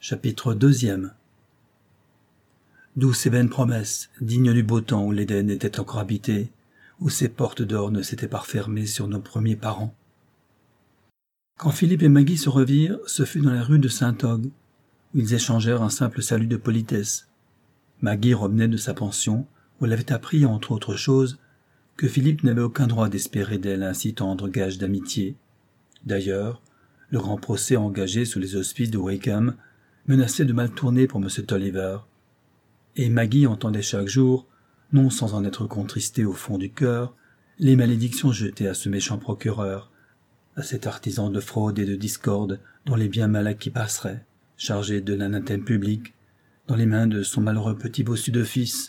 Chapitre 2. Douce et vaine promesse, digne du beau temps où l'Éden était encore habité, où ses portes d'or ne s'étaient pas refermées sur nos premiers parents. Quand Philippe et Maggie se revirent, ce fut dans la rue de Saint-Og, où ils échangèrent un simple salut de politesse. Maggie revenait de sa pension, où elle avait appris, entre autres choses, que Philippe n'avait aucun droit d'espérer d'elle un si tendre gage d'amitié. D'ailleurs, le grand procès engagé sous les auspices de Wakeham menaçait de mal tourner pour M. Tolliver, et Maggie entendait chaque jour, non sans en être contristée au fond du cœur, les malédictions jetées à ce méchant procureur, à cet artisan de fraude et de discorde dont les biens mal acquis passeraient, chargés de l'anathème public, dans les mains de son malheureux petit bossu de fils.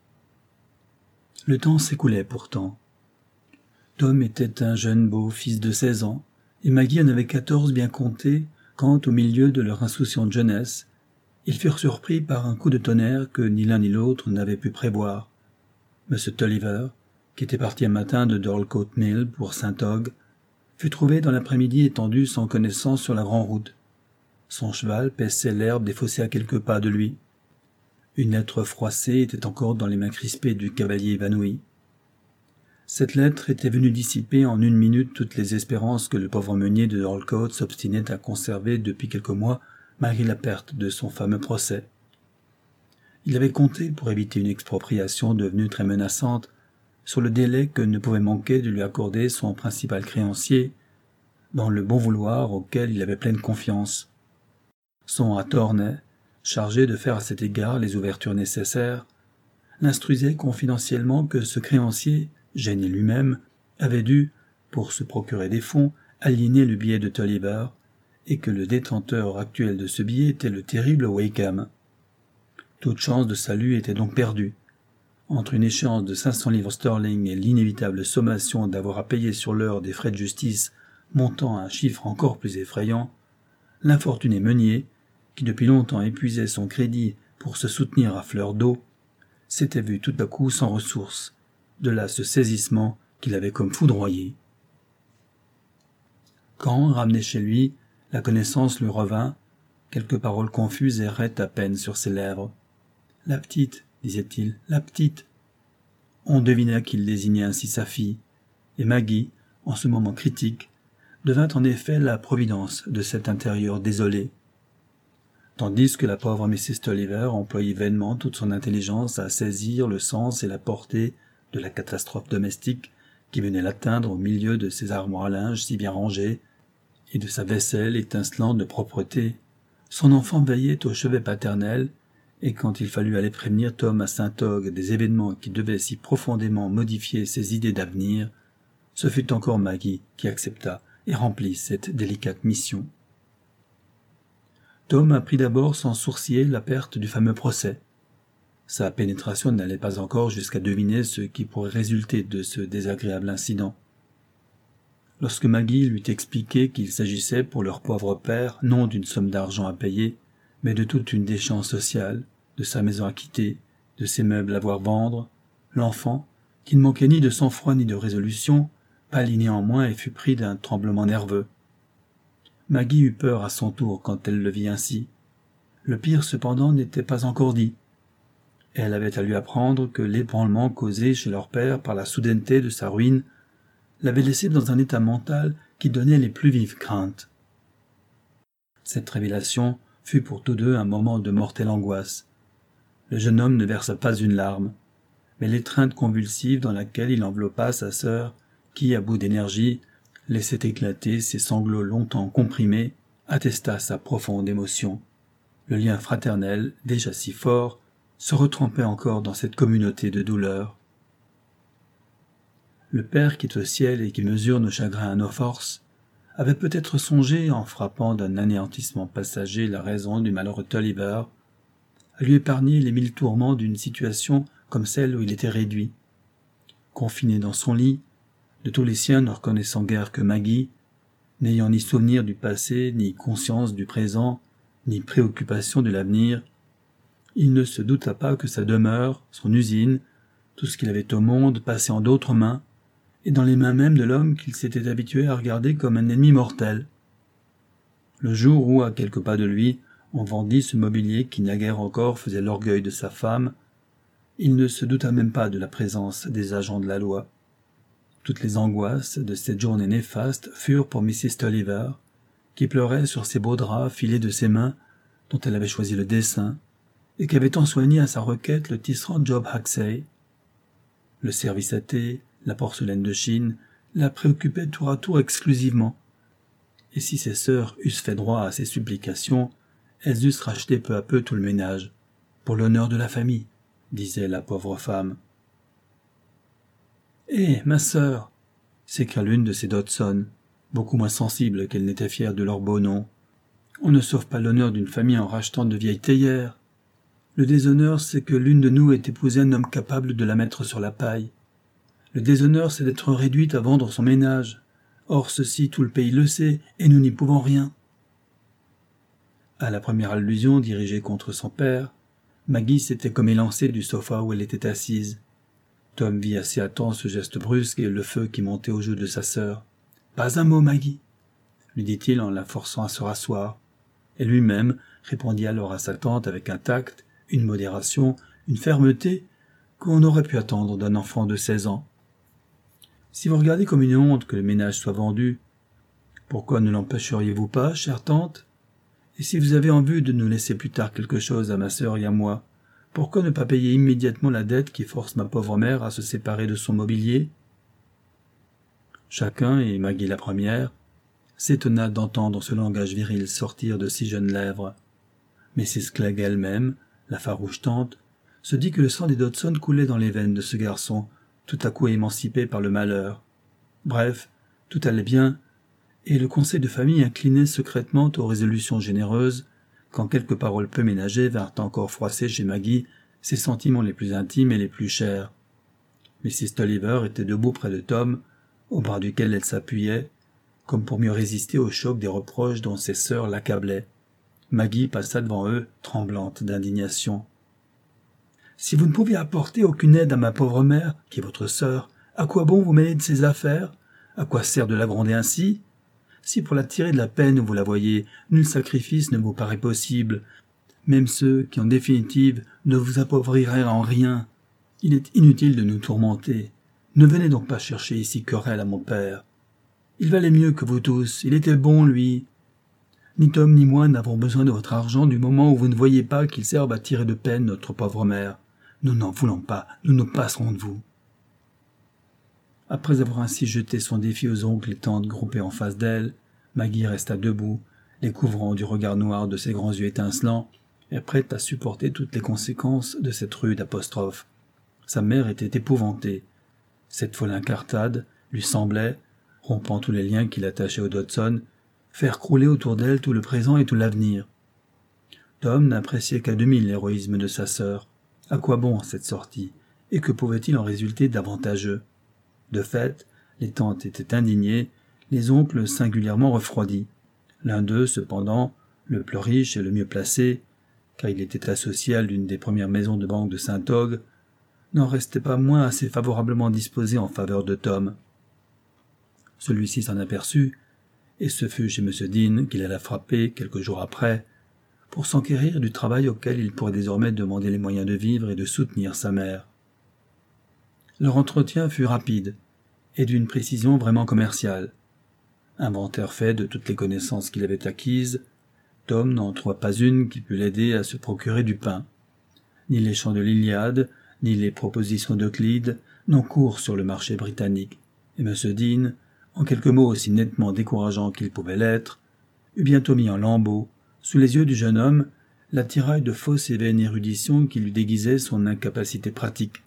Le temps s'écoulait pourtant. Tom était un jeune beau fils de 16 ans, et Maggie en avait 14 bien comptés, quand, au milieu de leur insouciante jeunesse, ils furent surpris par un coup de tonnerre que ni l'un ni l'autre n'avait pu prévoir. M. Tolliver, qui était parti un matin de Dorlcote Mill pour Saint-Og, fut trouvé dans l'après-midi étendu sans connaissance sur la grande route. Son cheval paissait l'herbe des fossés à quelques pas de lui. Une lettre froissée était encore dans les mains crispées du cavalier évanoui. Cette lettre était venue dissiper en une minute toutes les espérances que le pauvre meunier de Dorlcote s'obstinait à conserver depuis quelques mois, malgré la perte de son fameux procès. Il avait compté, pour éviter une expropriation devenue très menaçante, sur le délai que ne pouvait manquer de lui accorder son principal créancier, dans le bon vouloir auquel il avait pleine confiance. Son attorney, chargé de faire à cet égard les ouvertures nécessaires, l'instruisait confidentiellement que ce créancier, gêné lui-même, avait dû, pour se procurer des fonds, aliéner le billet de Tolliver, et que le détenteur actuel de ce billet était le terrible Wakeham. Toute chance de salut était donc perdue. Entre une échéance de 500 livres sterling et l'inévitable sommation d'avoir à payer sur l'heure des frais de justice montant à un chiffre encore plus effrayant, l'infortuné meunier, qui depuis longtemps épuisait son crédit pour se soutenir à fleur d'eau, s'était vu tout à coup sans ressources, de là ce saisissement qui l'avait comme foudroyé. Quand, ramené chez lui, la connaissance lui revint, quelques paroles confuses erraient à peine sur ses lèvres. « La petite », disait-il, « la petite ». On devina qu'il désignait ainsi sa fille, et Maggie, en ce moment critique, devint en effet la providence de cet intérieur désolé. Tandis que la pauvre Mrs. Tolliver employait vainement toute son intelligence à saisir le sens et la portée de la catastrophe domestique qui venait l'atteindre au milieu de ses armoires à linge si bien rangées et de sa vaisselle étincelante de propreté, son enfant veillait au chevet paternel, et quand il fallut aller prévenir Tom à Saint-Og des événements qui devaient si profondément modifier ses idées d'avenir, ce fut encore Maggie qui accepta et remplit cette délicate mission. Tom apprit d'abord sans sourciller la perte du fameux procès. Sa pénétration n'allait pas encore jusqu'à deviner ce qui pourrait résulter de ce désagréable incident. Lorsque Maggie lui eut expliqué qu'il s'agissait pour leur pauvre père non d'une somme d'argent à payer, mais de toute une déchéance sociale, de sa maison à quitter, de ses meubles à voir vendre, l'enfant, qui ne manquait ni de sang-froid ni de résolution, pâlit néanmoins et fut pris d'un tremblement nerveux. Maggie eut peur à son tour quand elle le vit ainsi. Le pire cependant n'était pas encore dit. Elle avait à lui apprendre que l'ébranlement causé chez leur père par la soudaineté de sa ruine l'avait laissé dans un état mental qui donnait les plus vives craintes. Cette révélation fut pour tous deux un moment de mortelle angoisse. Le jeune homme ne versa pas une larme, mais l'étreinte convulsive dans laquelle il enveloppa sa sœur, qui, à bout d'énergie, laissait éclater ses sanglots longtemps comprimés, attesta sa profonde émotion. Le lien fraternel, déjà si fort, se retrempait encore dans cette communauté de douleur. Le Père qui est au ciel et qui mesure nos chagrins à nos forces, avait peut-être songé, en frappant d'un anéantissement passager la raison du malheureux Tolliver, à lui épargner les 1000 tourments d'une situation comme celle où il était réduit. Confiné dans son lit, de tous les siens ne reconnaissant guère que Maggie, n'ayant ni souvenir du passé, ni conscience du présent, ni préoccupation de l'avenir, il ne se douta pas que sa demeure, son usine, tout ce qu'il avait au monde passait en d'autres mains, et dans les mains mêmes de l'homme qu'il s'était habitué à regarder comme un ennemi mortel. Le jour où, à quelques pas de lui, On vendit ce mobilier qui naguère encore faisait l'orgueil de sa femme. Il ne se douta même pas de la présence des agents de la loi. Toutes les angoisses de cette journée néfaste furent pour Mrs. Tulliver, qui pleurait sur ses beaux draps filés de ses mains, dont elle avait choisi le dessin, et qu'avait tant soigné à sa requête le tisserand Job Haxey. Le service à thé, la porcelaine de Chine, la préoccupaient tour à tour exclusivement. Et si ses sœurs eussent fait droit à ses supplications, elles eussent racheté peu à peu tout le ménage, pour l'honneur de la famille, disait la pauvre femme. « Eh, ma sœur !» s'écria l'une de ces Dodson, beaucoup moins sensible qu'elle n'était fière de leur beau nom. « On ne sauve pas l'honneur d'une famille en rachetant de vieilles théières. Le déshonneur, c'est que l'une de nous ait épousé un homme capable de la mettre sur la paille. Le déshonneur, c'est d'être réduite à vendre son ménage. Or, ceci, tout le pays le sait, et nous n'y pouvons rien. » À la première allusion dirigée contre son père, Maggie s'était comme élancée du sofa où elle était assise. Tom vit assez à temps ce geste brusque et le feu qui montait aux joues de sa sœur. « Pas un mot, Maggie !» lui dit-il en la forçant à se rasseoir. Et lui-même répondit alors à sa tante avec un tact, une modération, une fermeté qu'on aurait pu attendre d'un enfant de 16 ans. « Si vous regardez comme une honte que le ménage soit vendu, pourquoi ne l'empêcheriez-vous pas, chère tante ? Et si vous avez en vue de nous laisser plus tard quelque chose à ma sœur et à moi, pourquoi ne pas payer immédiatement la dette qui force ma pauvre mère à se séparer de son mobilier ?» Chacun, et Maggie la première, s'étonna d'entendre ce langage viril sortir de si jeunes lèvres. Mrs. Clegg elle-même, la farouche tante, se dit que le sang des Dodson coulait dans les veines de ce garçon, tout à coup émancipé par le malheur. Bref, tout allait bien, et le conseil de famille inclinait secrètement aux résolutions généreuses, quand quelques paroles peu ménagées vinrent encore froisser chez Maggie ses sentiments les plus intimes et les plus chers. Mrs. Tulliver était debout près de Tom, au bras duquel elle s'appuyait, comme pour mieux résister au choc des reproches dont ses sœurs l'accablaient. Maggie passa devant eux, tremblante d'indignation. « Si vous ne pouvez apporter aucune aide à ma pauvre mère, qui est votre sœur, à quoi bon vous mêler de ses affaires? À quoi sert de la gronder ainsi? Si pour la tirer de la peine vous la voyez, nul sacrifice ne vous paraît possible, même ceux qui, en définitive, ne vous appauvriraient en rien. Il est inutile de nous tourmenter. Ne venez donc pas chercher ici querelle à mon père. Il valait mieux que vous tous, il était bon, lui. Ni Tom ni moi n'avons besoin de votre argent du moment où vous ne voyez pas qu'il serve à tirer de peine notre pauvre mère. Nous n'en voulons pas, nous nous passerons de vous. » Après avoir ainsi jeté son défi aux oncles et tantes groupés en face d'elle, Maggie resta debout, les couvrant du regard noir de ses grands yeux étincelants, et prête à supporter toutes les conséquences de cette rude apostrophe. Sa mère était épouvantée. Cette folle incartade lui semblait, rompant tous les liens qui l'attachaient au Dodson, faire crouler autour d'elle tout le présent et tout l'avenir. Tom n'appréciait qu'à demi l'héroïsme de sa sœur. À quoi bon cette sortie, et que pouvait-il en résulter d'avantageux? De fait, les tantes étaient indignées, les oncles singulièrement refroidis. L'un d'eux, cependant, le plus riche et le mieux placé, car il était associé à l'une des premières maisons de banque de Saint-Og, n'en restait pas moins assez favorablement disposé en faveur de Tom. Celui-ci s'en aperçut, et ce fut chez M. Dean qu'il alla frapper quelques jours après, pour s'enquérir du travail auquel il pourrait désormais demander les moyens de vivre et de soutenir sa mère. Leur entretien fut rapide, et d'une précision vraiment commerciale. Inventaire fait de toutes les connaissances qu'il avait acquises, Tom n'en trouva pas une qui pût l'aider à se procurer du pain. Ni les chants de l'Iliade, ni les propositions d'Euclide n'ont cours sur le marché britannique, et M. Dean, en quelques mots aussi nettement décourageants qu'ils pouvaient l'être, eut bientôt mis en lambeaux, sous les yeux du jeune homme, l'attirail de fausse et vaine érudition qui lui déguisait son incapacité pratique.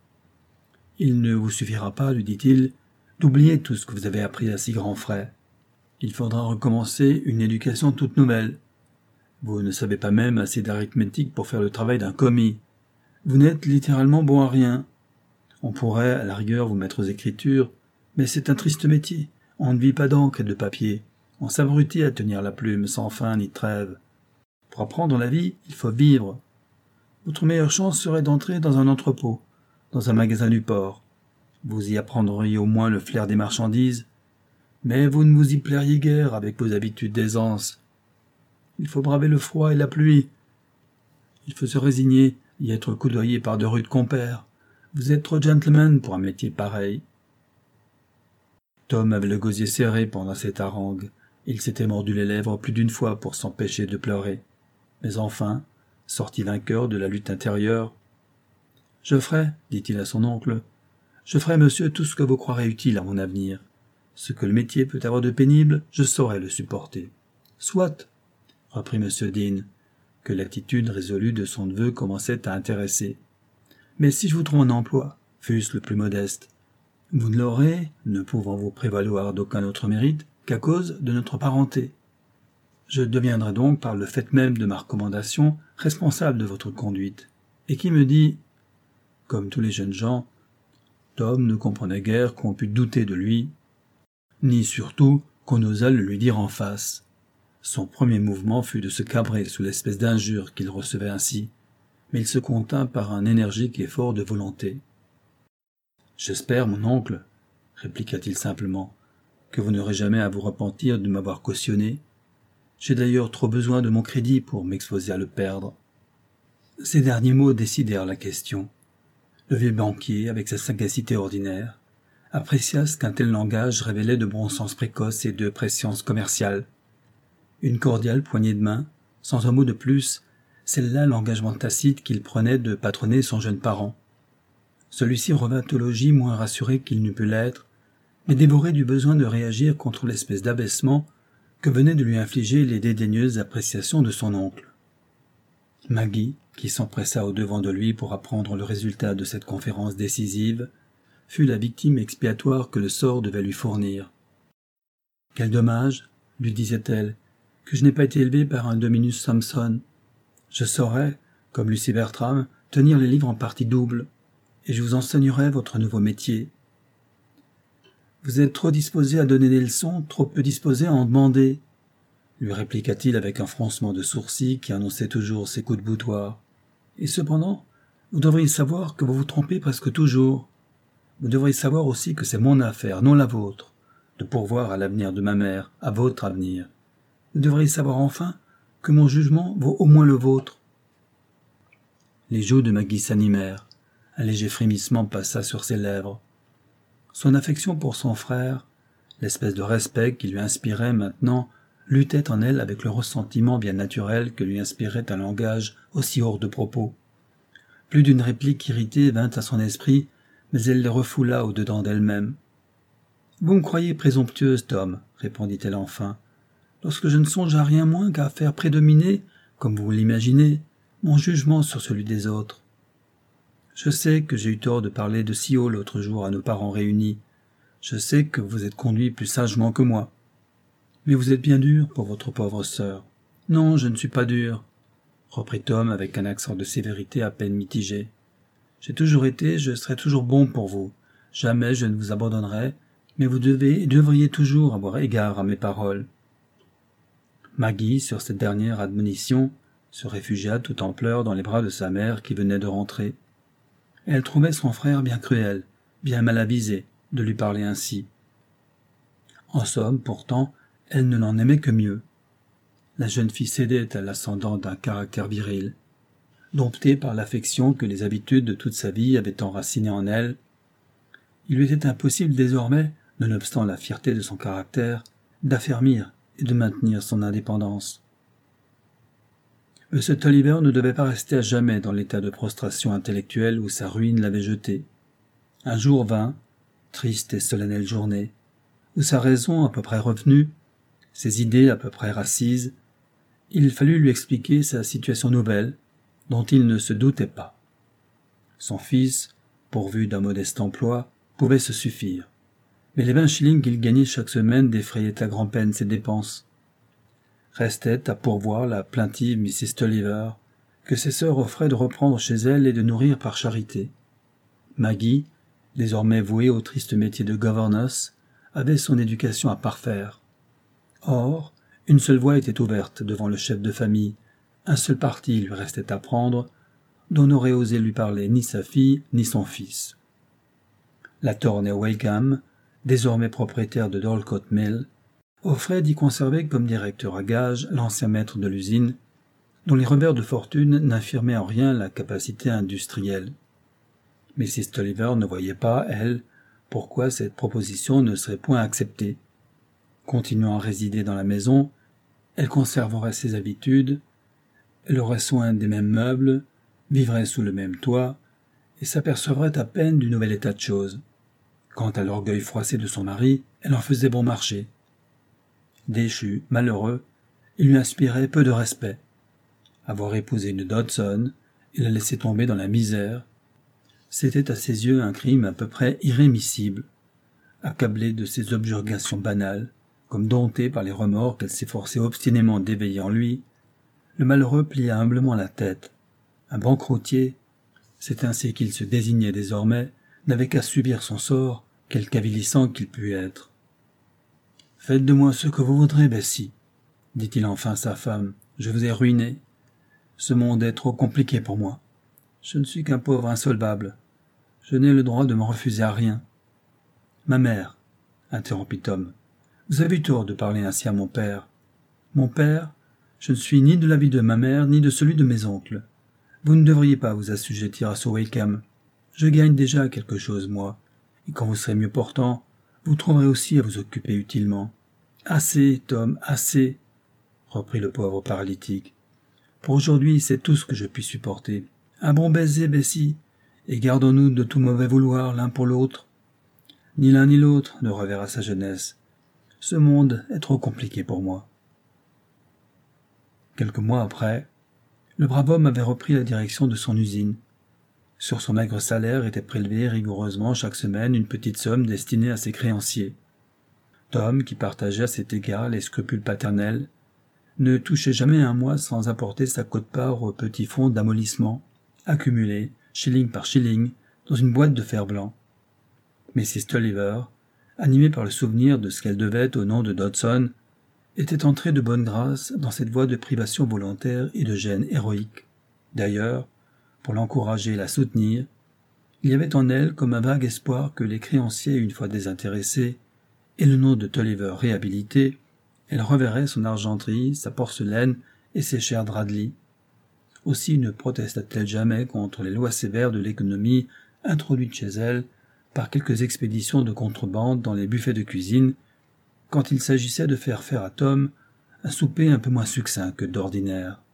« Il ne vous suffira pas, lui dit-il, d'oublier tout ce que vous avez appris à si grands frais. Il faudra recommencer une éducation toute nouvelle. Vous ne savez pas même assez d'arithmétique pour faire le travail d'un commis. Vous n'êtes littéralement bon à rien. On pourrait, à la rigueur, vous mettre aux écritures, mais c'est un triste métier. On ne vit pas d'encre et de papier. On s'abrutit à tenir la plume sans fin ni trêve. Pour apprendre la vie, il faut vivre. Votre meilleure chance serait d'entrer dans un entrepôt, dans un magasin du port. Vous y apprendriez au moins le flair des marchandises, mais vous ne vous y plairiez guère avec vos habitudes d'aisance. Il faut braver le froid et la pluie. Il faut se résigner, y être coudoyé par de rudes compères. Vous êtes trop gentleman pour un métier pareil. » Tom avait le gosier serré pendant cette harangue. Il s'était mordu les lèvres plus d'une fois pour s'empêcher de pleurer. Mais enfin, sorti vainqueur de la lutte intérieure, « Je ferai, dit-il à son oncle, je ferai, monsieur, tout ce que vous croirez utile à mon avenir. Ce que le métier peut avoir de pénible, je saurai le supporter. »« Soit, » reprit M. Dean, que l'attitude résolue de son neveu commençait à intéresser. « Mais si je vous trouve un emploi, fût-ce le plus modeste, vous ne l'aurez, ne pouvant vous prévaloir d'aucun autre mérite, qu'à cause de notre parenté. Je deviendrai donc, par le fait même de ma recommandation, responsable de votre conduite. Et qui me dit, comme tous les jeunes gens, Tom ne comprenait guère qu'on pût douter de lui, ni surtout qu'on osât le lui dire en face. Son premier mouvement fut de se cabrer sous l'espèce d'injure qu'il recevait ainsi, mais il se contint par un énergique effort de volonté. « J'espère, mon oncle, répliqua-t-il simplement, que vous n'aurez jamais à vous repentir de m'avoir cautionné. J'ai d'ailleurs trop besoin de mon crédit pour m'exposer à le perdre. » Ces derniers mots décidèrent la question. Le vieux banquier, avec sa sagacité ordinaire, apprécia ce qu'un tel langage révélait de bon sens précoce et de prescience commerciale. Une cordiale poignée de main, sans un mot de plus, celle-là l'engagement tacite qu'il prenait de patronner son jeune parent. Celui-ci revint au logis moins rassuré qu'il n'eût pu l'être, mais dévoré du besoin de réagir contre l'espèce d'abaissement que venaient de lui infliger les dédaigneuses appréciations de son oncle. Maggie, qui s'empressa au-devant de lui pour apprendre le résultat de cette conférence décisive, fut la victime expiatoire que le sort devait lui fournir. « Quel dommage, lui disait-elle, que je n'ai pas été élevée par un Dominus Samson. Je saurais, comme Lucie Bertram, tenir les livres en partie double, et je vous enseignerai votre nouveau métier. Vous êtes trop disposé à donner des leçons, trop peu disposé à en demander, lui répliqua-t-il avec un froncement de sourcils qui annonçait toujours ses coups de boutoir. Et cependant, vous devriez savoir que vous vous trompez presque toujours. Vous devriez savoir aussi que c'est mon affaire, non la vôtre, de pourvoir à l'avenir de ma mère, à votre avenir. Vous devriez savoir enfin que mon jugement vaut au moins le vôtre. Les joues de Maggie s'animèrent. Un léger frémissement passa sur ses lèvres. Son affection pour son frère, l'espèce de respect qui lui inspirait maintenant, luttait en elle avec le ressentiment bien naturel que lui inspirait un langage aussi hors de propos. Plus d'une réplique irritée vint à son esprit, mais elle les refoula au-dedans d'elle-même. « Vous me croyez présomptueuse, Tom, répondit-elle enfin, lorsque je ne songe à rien moins qu'à faire prédominer, comme vous l'imaginez, mon jugement sur celui des autres. Je sais que j'ai eu tort de parler de si haut l'autre jour à nos parents réunis. Je sais que vous êtes conduit plus sagement que moi. Mais vous êtes bien dur pour votre pauvre sœur. »« Non, je ne suis pas dur, » reprit Tom avec un accent de sévérité à peine mitigé. « J'ai toujours été, je serai toujours bon pour vous. Jamais je ne vous abandonnerai, mais vous devez et devriez toujours avoir égard à mes paroles. » Maggie, sur cette dernière admonition, se réfugia tout en pleurs dans les bras de sa mère qui venait de rentrer. Elle trouvait son frère bien cruel, bien mal avisé, de lui parler ainsi. En somme, pourtant, elle ne l'en aimait que mieux. La jeune fille cédait à l'ascendant d'un caractère viril. Domptée par l'affection que les habitudes de toute sa vie avaient enracinée en elle, il lui était impossible désormais, nonobstant la fierté de son caractère, d'affermir et de maintenir son indépendance. M. Tolliver ne devait pas rester à jamais dans l'état de prostration intellectuelle où sa ruine l'avait jeté. Un jour vint, triste et solennelle journée, où sa raison à peu près revenue, ses idées à peu près rassises, il fallut lui expliquer sa situation nouvelle, dont il ne se doutait pas. Son fils, pourvu d'un modeste emploi, pouvait se suffire, mais les 20 shillings qu'il gagnait chaque semaine défrayaient à grand-peine ses dépenses. Restait à pourvoir la plaintive Mrs. Tolliver, que ses sœurs offraient de reprendre chez elle et de nourrir par charité. Maggie, désormais vouée au triste métier de governess, avait son éducation à parfaire. Or, une seule voie était ouverte devant le chef de famille, un seul parti lui restait à prendre, dont n'aurait osé lui parler ni sa fille ni son fils. La Thorne et Wakeham, désormais propriétaire de Dorlcote Mill, offrait d'y conserver comme directeur à gage l'ancien maître de l'usine, dont les revers de fortune n'infirmaient en rien la capacité industrielle. Mrs. Tulliver ne voyait pas, elle, pourquoi cette proposition ne serait point acceptée. Continuant à résider dans la maison, elle conserverait ses habitudes, elle aurait soin des mêmes meubles, vivrait sous le même toit, et s'apercevrait à peine du nouvel état de choses. Quant à l'orgueil froissé de son mari, elle en faisait bon marché. Déchu, malheureux, il lui inspirait peu de respect. Avoir épousé une Dodson et la laisser tomber dans la misère, c'était à ses yeux un crime à peu près irrémissible. Accablé de ces objurgations banales, comme dompté par les remords qu'elle s'efforçait obstinément d'éveiller en lui, le malheureux plia humblement la tête. Un banqueroutier, c'est ainsi qu'il se désignait désormais, n'avait qu'à subir son sort, quelque avilissant qu'il pût être. « Faites de moi ce que vous voudrez, Bessie, » dit-il enfin à sa femme, « je vous ai ruiné. Ce monde est trop compliqué pour moi. Je ne suis qu'un pauvre insolvable. Je n'ai le droit de me refuser à rien. »« Ma mère, » interrompit Tom, « vous avez eu tort de parler ainsi à mon père. Mon père, je ne suis ni de l'avis de ma mère, ni de celui de mes oncles. Vous ne devriez pas vous assujettir à ce Wakeham. Je gagne déjà quelque chose, moi, et quand vous serez mieux portant, vous trouverez aussi à vous occuper utilement. »« Assez, Tom, assez, » reprit le pauvre paralytique. « Pour aujourd'hui, c'est tout ce que je puis supporter. Un bon baiser, Bessie, et gardons-nous de tout mauvais vouloir l'un pour l'autre. Ni l'un ni l'autre ne reverra sa jeunesse. Ce monde est trop compliqué pour moi. » Quelques mois après, le brave homme avait repris la direction de son usine. Sur son maigre salaire était prélevée rigoureusement chaque semaine une petite somme destinée à ses créanciers. Tom, qui partageait à cet égard les scrupules paternels, ne touchait jamais un mois sans apporter sa quote-part au petit fonds d'amollissement, accumulé, shilling par shilling, dans une boîte de fer-blanc. Mrs. Tulliver, animée par le souvenir de ce qu'elle devait au nom de Dodson, était entrée de bonne grâce dans cette voie de privation volontaire et de gêne héroïque. D'ailleurs, pour l'encourager et la soutenir, il y avait en elle comme un vague espoir que les créanciers, une fois désintéressés, et le nom de Tulliver réhabilité, elle reverrait son argenterie, sa porcelaine et ses chers draps de lit. Aussi ne protesta-t-elle jamais contre les lois sévères de l'économie introduites chez elle par quelques expéditions de contrebande dans les buffets de cuisine, quand il s'agissait de faire à Tom un souper un peu moins succinct que d'ordinaire.